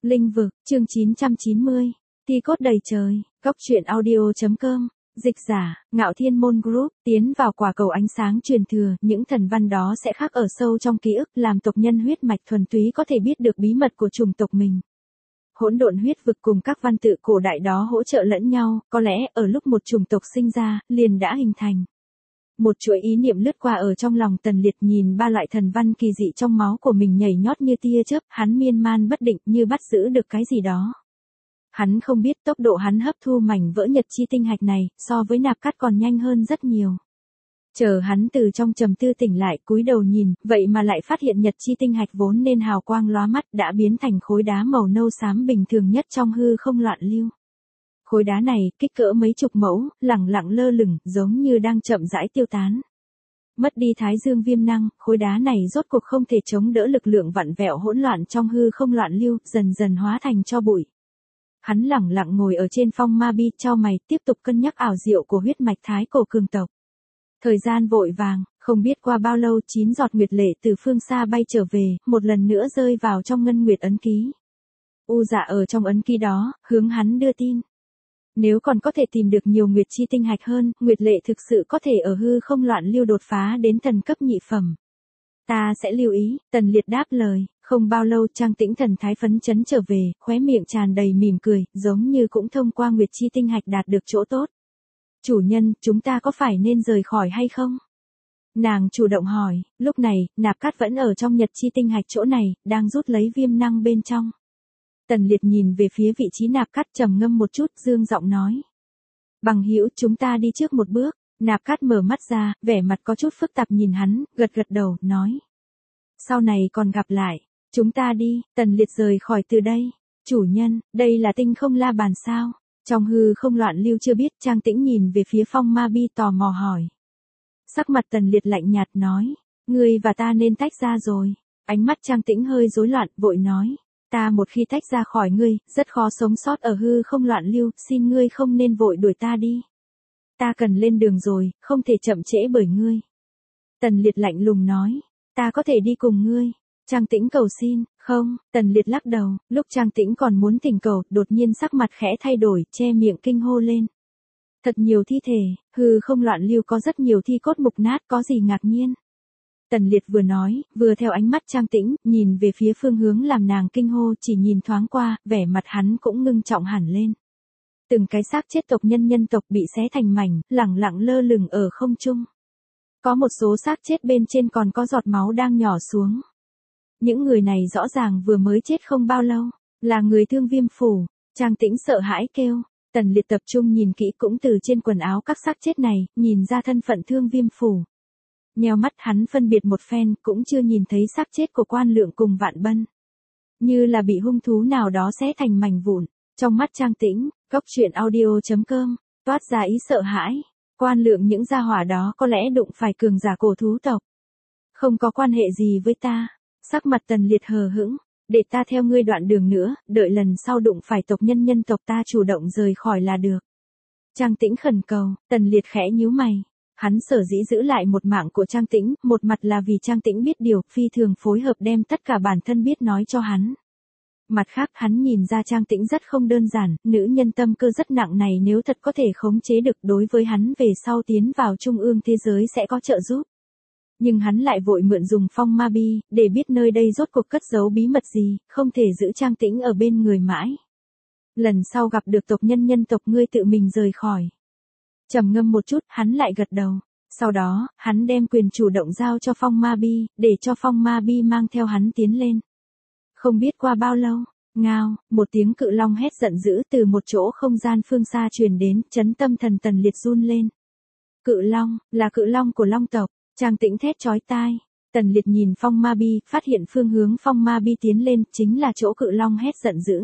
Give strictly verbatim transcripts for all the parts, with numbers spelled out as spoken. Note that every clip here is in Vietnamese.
Linh vực, chương chín trăm chín mươi. Thi cốt đầy trời, góc truyện audio chấm com. Dịch giả, Ngạo Thiên Môn Group, tiến vào quả cầu ánh sáng truyền thừa, những thần văn đó sẽ khắc ở sâu trong ký ức, làm tộc nhân huyết mạch thuần túy có thể biết được bí mật của chủng tộc mình. Hỗn độn huyết vực cùng các văn tự cổ đại đó hỗ trợ lẫn nhau, có lẽ ở lúc một chủng tộc sinh ra, liền đã hình thành. Một chuỗi ý niệm lướt qua ở trong lòng Tần Liệt, nhìn ba loại thần văn kỳ dị trong máu của mình nhảy nhót như tia chớp, hắn miên man bất định như bắt giữ được cái gì đó. Hắn không biết tốc độ hắn hấp thu mảnh vỡ nhật chi tinh hạch này, so với nạp cắt còn nhanh hơn rất nhiều. Chờ hắn từ trong trầm tư tỉnh lại, cúi đầu nhìn, vậy mà lại phát hiện nhật chi tinh hạch vốn nên hào quang lóa mắt đã biến thành khối đá màu nâu xám bình thường nhất trong hư không loạn lưu. Khối đá này, kích cỡ mấy chục mẫu, lẳng lặng lơ lửng, giống như đang chậm rãi tiêu tán. Mất đi thái dương viêm năng, khối đá này rốt cuộc không thể chống đỡ lực lượng vặn vẹo hỗn loạn trong hư không loạn lưu, dần dần hóa thành tro bụi. Hắn lẳng lặng ngồi ở trên phong ma bi, chau mày, tiếp tục cân nhắc ảo diệu của huyết mạch thái cổ cường tộc. Thời gian vội vàng, không biết qua bao lâu, chín giọt nguyệt lệ từ phương xa bay trở về, một lần nữa rơi vào trong ngân nguyệt ấn ký. U Dạ ở trong ấn ký đó, hướng hắn đưa tin. Nếu còn có thể tìm được nhiều nguyệt chi tinh hạch hơn, nguyệt lệ thực sự có thể ở hư không loạn lưu đột phá đến thần cấp nhị phẩm. Ta sẽ lưu ý, Tần Liệt đáp lời. Không bao lâu Trang Tĩnh thần thái phấn chấn trở về, khóe miệng tràn đầy mỉm cười, giống như cũng thông qua nguyệt chi tinh hạch đạt được chỗ tốt. Chủ nhân, chúng ta có phải nên rời khỏi hay không? Nàng chủ động hỏi, lúc này, nạp cát vẫn ở trong nhật chi tinh hạch chỗ này, đang rút lấy viêm năng bên trong. Tần Liệt nhìn về phía vị trí nạp cát, trầm ngâm một chút, dương giọng nói. Bằng hữu, chúng ta đi trước một bước. Nạp cát mở mắt ra, vẻ mặt có chút phức tạp nhìn hắn, gật gật đầu, nói. Sau này còn gặp lại. Chúng ta đi, Tần Liệt rời khỏi từ đây. Chủ nhân, đây là tinh không la bàn sao? Trong hư không loạn lưu chưa biết, Trang Tĩnh nhìn về phía phong ma bi tò mò hỏi. Sắc mặt Tần Liệt lạnh nhạt nói. Ngươi và ta nên tách ra rồi. Ánh mắt Trang Tĩnh hơi rối loạn, vội nói. Ta một khi tách ra khỏi ngươi, rất khó sống sót ở hư không loạn lưu, xin ngươi không nên vội đuổi ta đi. Ta cần lên đường rồi, không thể chậm trễ bởi ngươi. Tần Liệt lạnh lùng nói. Ta có thể đi cùng ngươi. Trang Tĩnh cầu xin, không, Tần Liệt lắc đầu, lúc Trang Tĩnh còn muốn thỉnh cầu, đột nhiên sắc mặt khẽ thay đổi, che miệng kinh hô lên. Thật nhiều thi thể, hư không loạn lưu có rất nhiều thi cốt mục nát, có gì ngạc nhiên. Tần Liệt vừa nói, vừa theo ánh mắt Trang Tĩnh, nhìn về phía phương hướng làm nàng kinh hô, chỉ nhìn thoáng qua, vẻ mặt hắn cũng ngưng trọng hẳn lên. Từng cái xác chết tộc nhân nhân tộc bị xé thành mảnh, lẳng lặng lơ lửng ở không trung. Có một số xác chết bên trên còn có giọt máu đang nhỏ xuống. Những người này rõ ràng vừa mới chết không bao lâu, là người Thương Viêm phủ. Trang Tĩnh sợ hãi kêu. Tần Liệt tập trung nhìn kỹ, cũng từ trên quần áo các xác chết này, nhìn ra thân phận Thương Viêm phủ. Nheo mắt hắn phân biệt một phen, cũng chưa nhìn thấy xác chết của Quan Lượng cùng Vạn Bân. Như là bị hung thú nào đó xé thành mảnh vụn. Trong mắt Trang Tĩnh, góc truyện audio chấm com, toát ra ý sợ hãi. Quan Lượng những gia hỏa đó có lẽ đụng phải cường giả cổ thú tộc. Không có quan hệ gì với ta. Sắc mặt Tần Liệt hờ hững, để ta theo ngươi đoạn đường nữa, đợi lần sau đụng phải tộc nhân nhân tộc ta chủ động rời khỏi là được. Trang Tĩnh khẩn cầu, Tần Liệt khẽ nhíu mày. Hắn sở dĩ giữ lại một mạng của Trang Tĩnh, một mặt là vì Trang Tĩnh biết điều, phi thường phối hợp đem tất cả bản thân biết nói cho hắn. Mặt khác hắn nhìn ra Trang Tĩnh rất không đơn giản, nữ nhân tâm cơ rất nặng này nếu thật có thể khống chế được đối với hắn về sau tiến vào trung ương thế giới sẽ có trợ giúp. Nhưng hắn lại vội mượn dùng phong ma bi, để biết nơi đây rốt cuộc cất giấu bí mật gì, không thể giữ Trang Tĩnh ở bên người mãi. Lần sau gặp được tộc nhân nhân tộc ngươi tự mình rời khỏi. Trầm ngâm một chút, hắn lại gật đầu. Sau đó, hắn đem quyền chủ động giao cho phong ma bi, để cho phong ma bi mang theo hắn tiến lên. Không biết qua bao lâu, ngao, một tiếng cự long hét giận dữ từ một chỗ không gian phương xa truyền đến, chấn tâm thần Tần Liệt run lên. Cự long, là cự long của long tộc. Trang Tĩnh thét chói tai. Tần Liệt nhìn phong ma bi, phát hiện phương hướng phong ma bi tiến lên, chính là chỗ cự long hét giận dữ.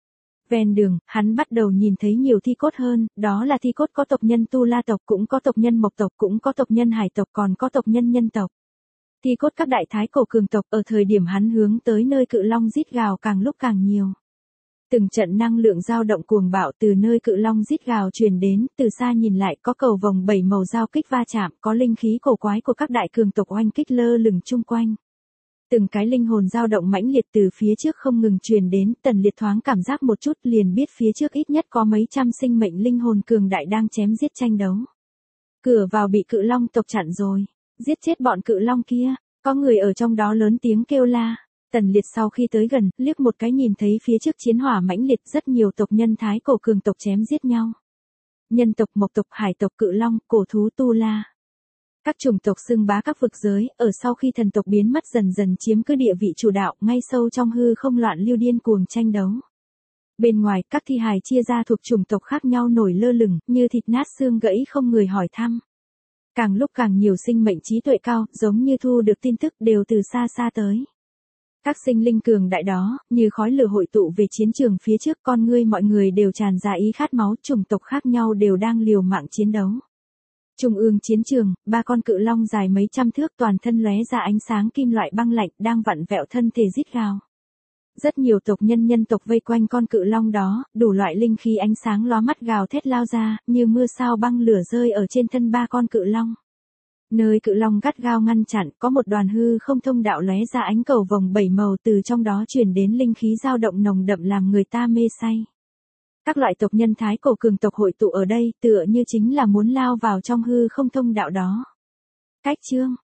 Ven đường, hắn bắt đầu nhìn thấy nhiều thi cốt hơn, đó là thi cốt có tộc nhân Tu La tộc, cũng có tộc nhân Mộc tộc, cũng có tộc nhân Hải tộc, còn có tộc nhân nhân tộc. Thi cốt các đại thái cổ cường tộc, ở thời điểm hắn hướng tới nơi cự long rít gào càng lúc càng nhiều. Từng trận năng lượng dao động cuồng bạo từ nơi cự long rít gào truyền đến, từ xa nhìn lại có cầu vồng bảy màu giao kích va chạm, có linh khí cổ quái của các đại cường tộc oanh kích lơ lửng chung quanh. Từng cái linh hồn dao động mãnh liệt từ phía trước không ngừng truyền đến, Tần Liệt thoáng cảm giác một chút liền biết phía trước ít nhất có mấy trăm sinh mệnh linh hồn cường đại đang chém giết tranh đấu. Cửa vào bị cự long tộc chặn rồi, giết chết bọn cự long kia, có người ở trong đó lớn tiếng kêu la. Tần Liệt sau khi tới gần, liếc một cái nhìn thấy phía trước chiến hỏa mãnh liệt rất nhiều tộc nhân thái cổ cường tộc chém giết nhau. Nhân tộc, mộc tộc, hải tộc, cự long, cổ thú, tu la. Các chủng tộc xưng bá các vực giới, ở sau khi thần tộc biến mất dần dần chiếm cứ địa vị chủ đạo, ngay sâu trong hư không loạn lưu điên cuồng tranh đấu. Bên ngoài, các thi hài chia ra thuộc chủng tộc khác nhau nổi lơ lửng, như thịt nát xương gãy không người hỏi thăm. Càng lúc càng nhiều sinh mệnh trí tuệ cao, giống như thu được tin tức đều từ xa xa tới. Các sinh linh cường đại đó, như khói lửa hội tụ về chiến trường phía trước, con ngươi mọi người đều tràn ra ý khát máu, chủng tộc khác nhau đều đang liều mạng chiến đấu. Trung ương chiến trường, ba con cự long dài mấy trăm thước toàn thân lóe ra ánh sáng kim loại băng lạnh đang vặn vẹo thân thể rít gào. Rất nhiều tộc nhân nhân tộc vây quanh con cự long đó, đủ loại linh khí ánh sáng lóa mắt gào thét lao ra, như mưa sao băng lửa rơi ở trên thân ba con cự long. Nơi cự long gắt gao ngăn chặn, có một đoàn hư không thông đạo lóe ra ánh cầu vồng bảy màu từ trong đó truyền đến linh khí dao động nồng đậm làm người ta mê say. Các loại tộc nhân thái cổ cường tộc hội tụ ở đây, tựa như chính là muốn lao vào trong hư không thông đạo đó. Cách chương